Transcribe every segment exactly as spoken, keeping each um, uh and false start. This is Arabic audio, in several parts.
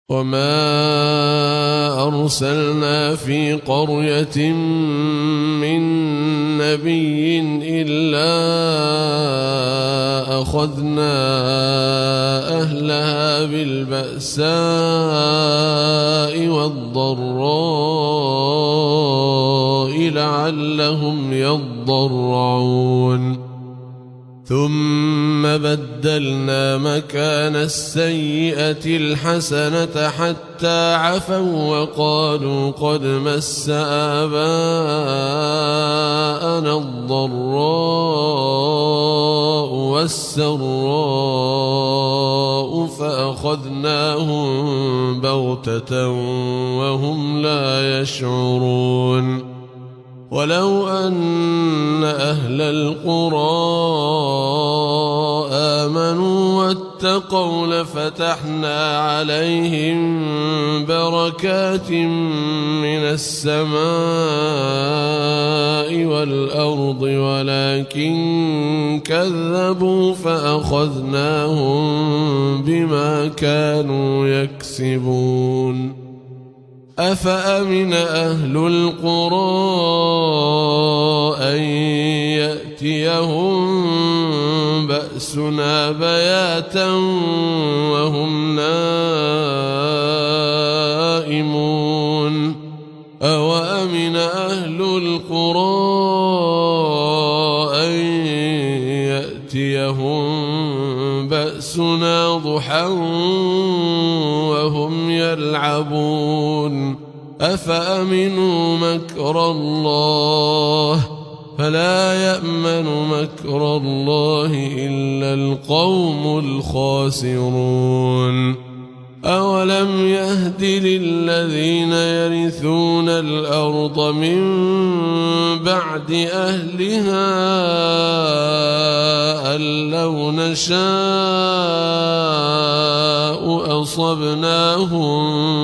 وما أرسلنا في قرية من نبي إلا أخذنا أهلها بالبأساء والضراء لعلهم يضرعون ثم بدلنا مكان السيئة الحسنة حتى عفوا وقالوا قد مس آباءنا الضراء والسراء فأخذناهم بغتة وهم لا يشعرون ولو أن أهل القرى آمنوا واتقوا لفتحنا عليهم بركات من السماء والأرض ولكن كذبوا فأخذناهم بما كانوا يكسبون أفأمن أهل القرى أن يأتيهم بأسنا بياتا وهم نائمون أوأمن أهل القرى أن يأتيهم بأسنا ضحى وهم يلعبون أفأمنوا مكر الله فلا يأمن مكر الله إلا القوم الخاسرون أولم يهد للذين يرثون الأرض من بعد أهلها أن لو نشاء أصبناهم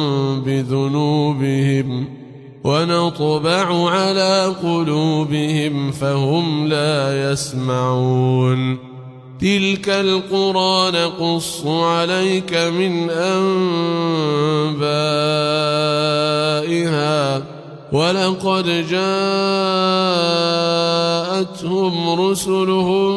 بذنوبهم ونطبع على قلوبهم فهم لا يسمعون تلك القرى نقص عليك من أنبائها ولقد جاءتهم رسلهم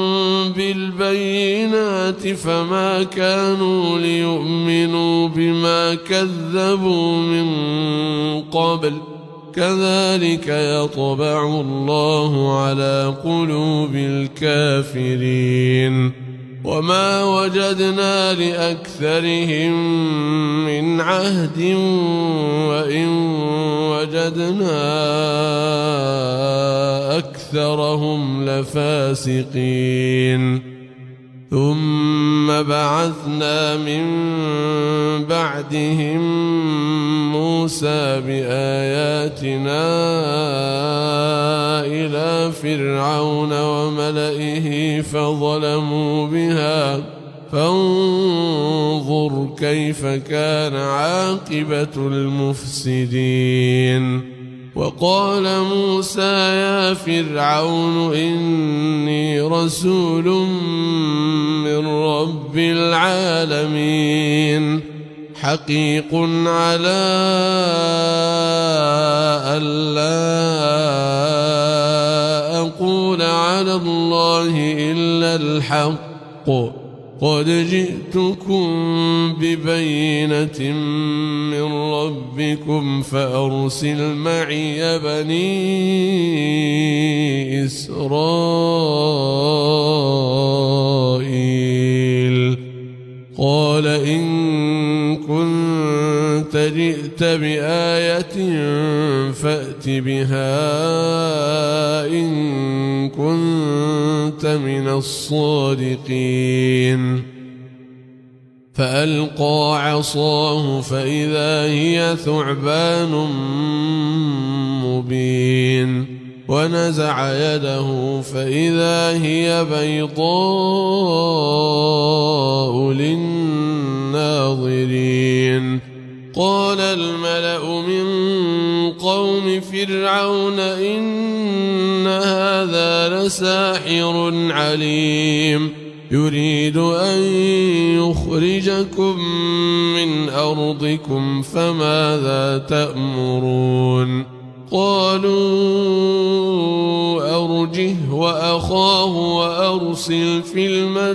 بالبينات فما كانوا ليؤمنوا بما كذبوا من قبل كذلك يطبع الله على قلوب الكافرين وما وجدنا لأكثرهم من عهد وإن وجدنا أكثرهم لفاسقين ثم بعثنا من بعدهم موسى بآياتنا إلى فرعون وملئه فظلموا بها فانظر كيف كان عاقبة المفسدين وقال موسى يا فرعون إني رسول من رب العالمين حقيق على ألا أقول على الله إلا الحق قد جئتكم ببينة من ربكم فأرسل معي بني إسرائيل قال إن كنت جئت بآية فأت بها إن كنت من الصادقين فألقى عصاه فإذا هي ثعبان مبين ونزع يده فإذا هي بيضاء للناظرين قال الملأ من قوم فرعون إن هذا لساحر عليم يريد أن يخرجكم من أرضكم فماذا تأمرون قالوا أرجه وأخاه وأرسل في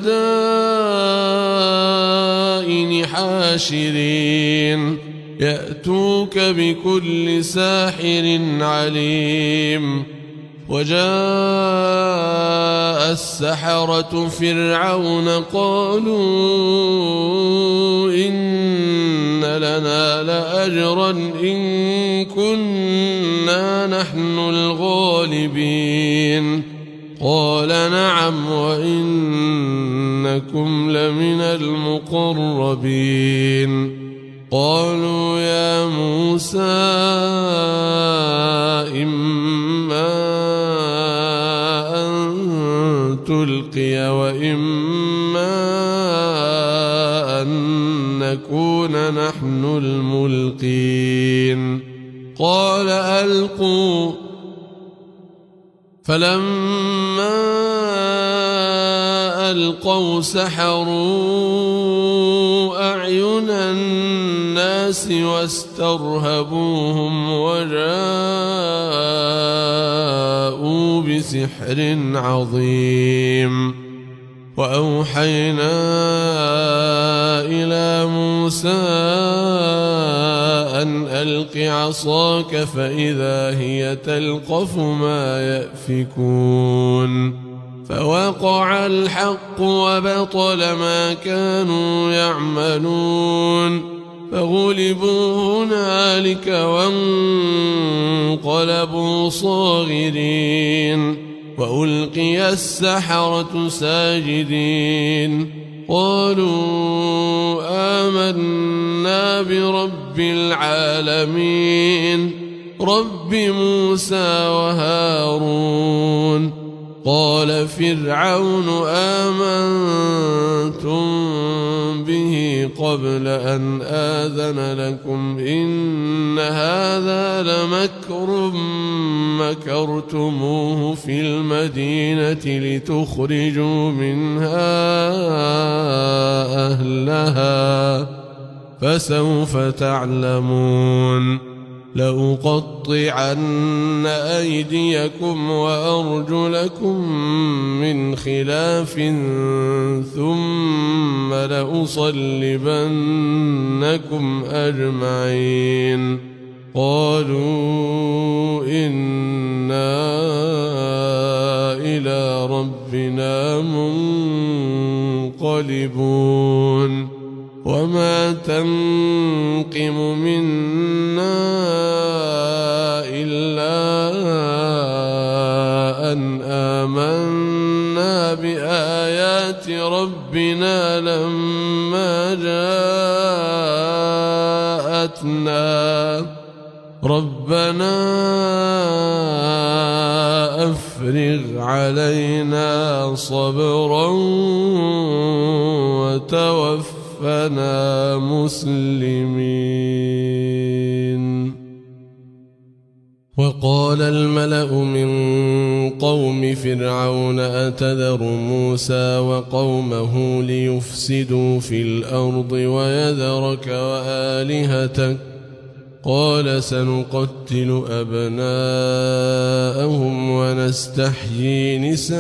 المدائن حاشرين يأتوك بكل ساحر عليم وجاء السحرة فرعون قالوا إن لنا لأجرا إن كنا نحن الغالبين قال نعم وإنكم لمن المقربين قالوا يا موسى إما أن تلقي وإما أن نكون نحن الملقين قال ألقوا فلما ألقوا سحروا أعين الناس واسترهبوهم وجاءوا بسحر عظيم وأوحينا إلى موسى أن ألق عصاك فإذا هي تلقف ما يأفكون فوقع الحق وبطل ما كانوا يعملون فغلبوا هنالك وانقلبوا صاغرين وألقي السحرة ساجدين قالوا آمنا برب العالمين رب موسى وهارون قال فرعون آمنتم به قبل أن آذن لكم إن هذا لمكر مكرتموه في المدينة لتخرجوا منها أهلها فسوف تعلمون لأقطعن أيديكم وأرجلكم من خلاف ثم لأصلبنكم أجمعين قالوا إنا إلى ربنا منقلبون وما تنقم منا إلا أن آمنا بآيات ربنا لما جاءتنا ربنا أفرغ علينا صبرا وتوفنا فنا مسلمين وقال الملأ من قوم فرعون أتذر موسى وقومه ليفسدوا في الأرض ويذرك وآلهتك قال سنقتل أبناءهم ونستحيي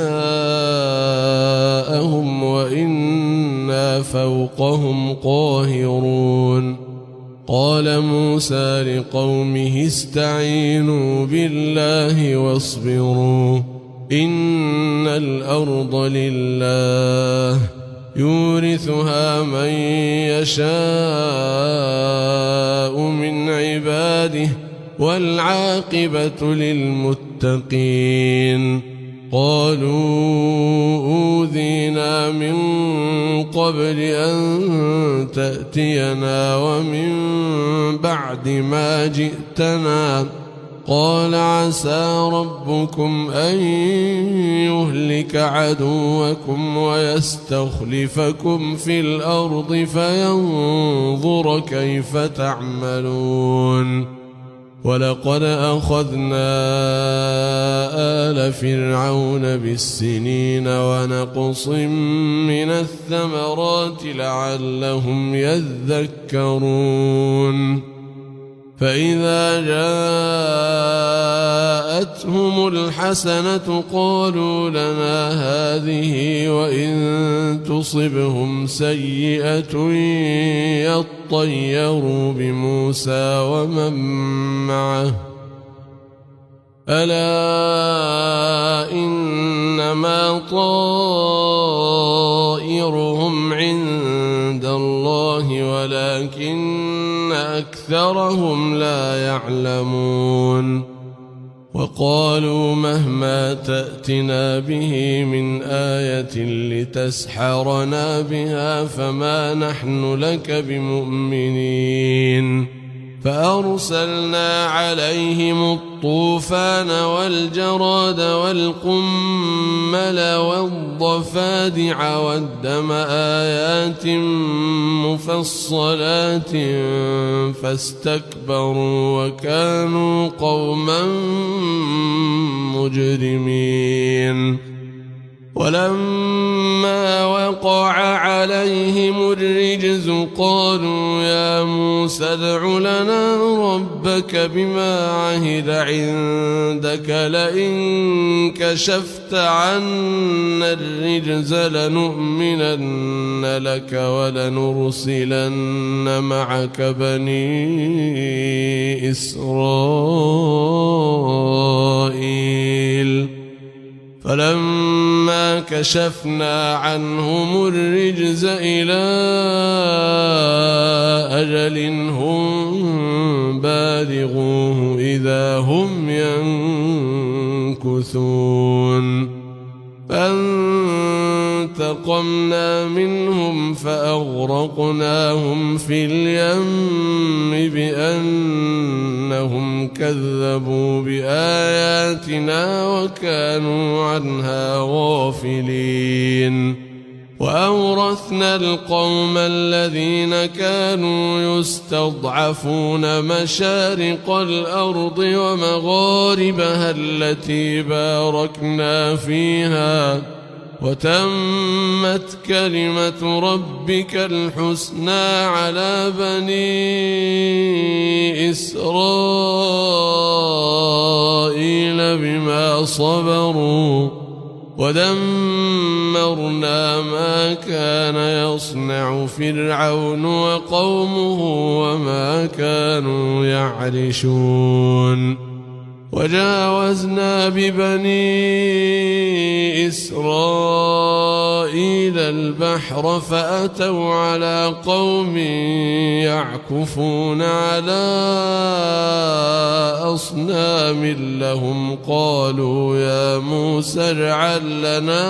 نساءهم وإنا فوقهم قاهرون قال موسى لقومه استعينوا بالله واصبروا إن الأرض لله يورثها من يشاء من عباده والعاقبة للمتقين قالوا أوذينا من قبل أن تأتينا ومن بعد ما جئتنا قال عسى ربكم أن يهلك عدوكم ويستخلفكم في الأرض فينظر كيف تعملون ولقد أخذنا آل فرعون بالسنين ونقص من الثمرات لعلهم يذكرون فإذا جاءتهم الحسنة قالوا لنا هذه وإن تصبهم سيئة يطيروا بموسى ومن معه ألا إنما طائرهم عند الله ولكن أكثرهم لا يعلمون وقالوا مهما تأتنا به من آية لتسحرنا بها فما نحن لك بمؤمنين فأرسلنا عليهم الطوفان والجراد والقمل والضفادع والدم آيات مفصلات فاستكبروا وكانوا قوما مجرمين ولما وقع عليهم الرجز قالوا يا موسى ادع لنا ربك بما عهد عندك لئن كشفت عنا الرجز لنؤمنن لك ولنرسلن معك بني إسرائيل فلما كشفنا عنهم الرجز إلى أجل هم بالغوه إذا هم ينكثون فانتقمنا منهم فأغرقناهم في اليم بأنهم كذبوا بآياتنا وكانوا عنها غافلين وأورثنا القوم الذين كانوا يستضعفون مشارق الأرض ومغاربها التي باركنا فيها وتمت كلمة ربك الحسنى على بني إسرائيل بما صبروا ودمرنا ما كان يصنع فرعون وقومه وما كانوا يعرشون وجاوزنا ببني إسرائيل البحر فأتوا على قوم يعكفون على أصنام لهم قالوا يا موسى اجعل لنا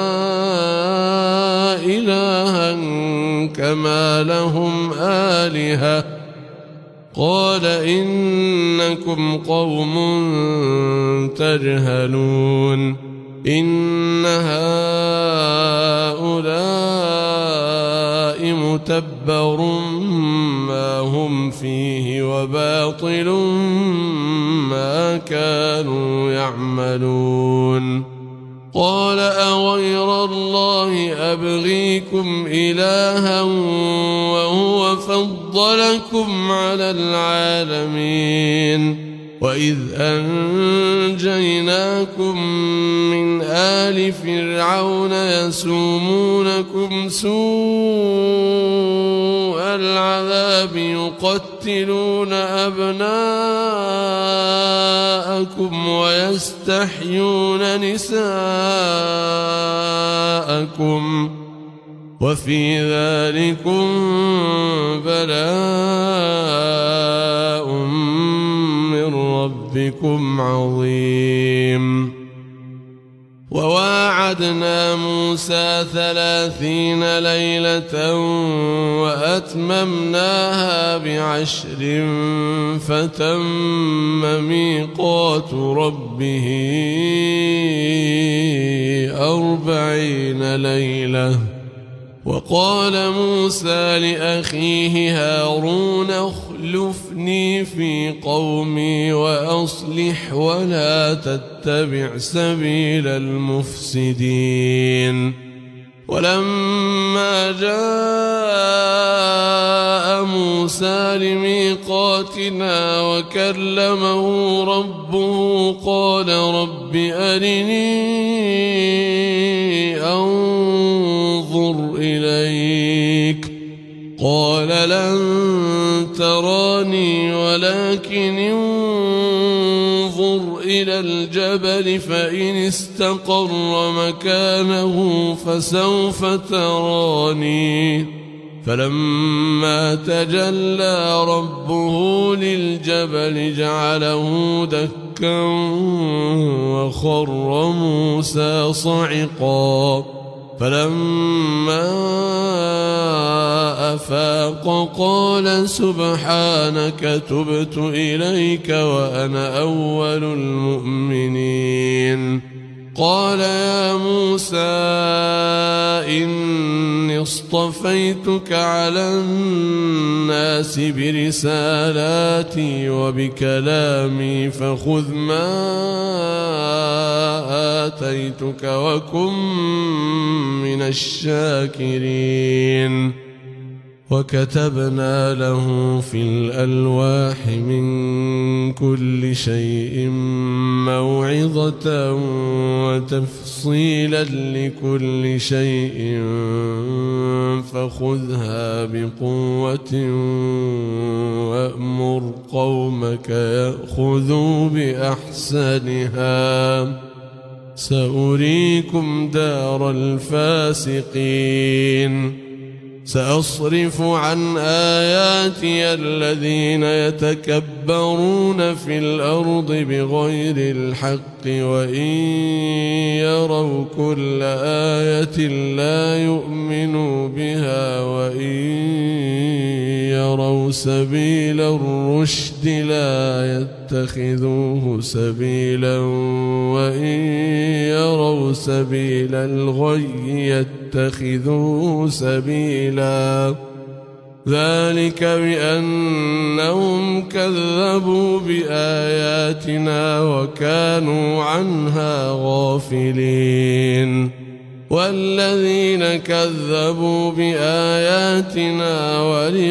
إلها كما لهم آلهة قال إنكم قوم تجهلون إن هؤلاء متبر ما هم فيه وباطل ما كانوا يعملون قال أغير الله أبغيكم إلها وهو فضلكم على العالمين وإذ أنجيناكم من آل فرعون يسومونكم سوء العذاب يقتلون أبناءكم ويستحيون نساءكم وفي ذلكم بلاء من ربكم عظيم وواعدنا موسى ثلاثين ليلة وأتممناها بعشر فتم ميقات ربه أربعين ليلة وقال موسى لأخيه هارون اخلفني اخلفني في قومي وأصلح ولا تتبع سبيل المفسدين ولما جاء موسى لميقاتنا وكلمه ربه قال رب أرني أنظر إليك قال لن تراني ولكن انظر إلى الجبل فإن استقر مكانه فسوف تراني فلما تجلى ربه للجبل جعله دكا وخر موسى صعقا فلما أفاق قال سبحانك تبت إليك وأنا أول المؤمنين قال يا موسى إني اصطفيتك على الناس برسالاتي وبكلامي فخذ ما آتيتك وكن من الشاكرين وكتبنا له في الألواح من كل شيء موعظة وتفصيلا لكل شيء فخذها بقوة وأمر قومك يأخذوا بأحسنها سأريكم دار الفاسقين سأصرف عن آياتي الذين يتكبرون في الأرض بغير الحق وإن يروا كل آية لا يؤمنوا بها وإن يروا سبيل الرشد لا يتخذوه سبيلا وإن يروا سبيل الغي يتخذوه سبيلا ذلك بأنهم كذبوا بآياتنا وكانوا عنها غافلين والذين كذبوا بآياتنا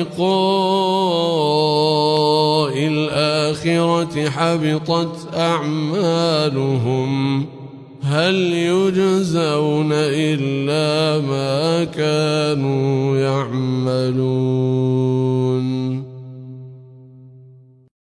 ولقاء الآخرة حبطت أعمالهم هل يجزون إلا ما كانوا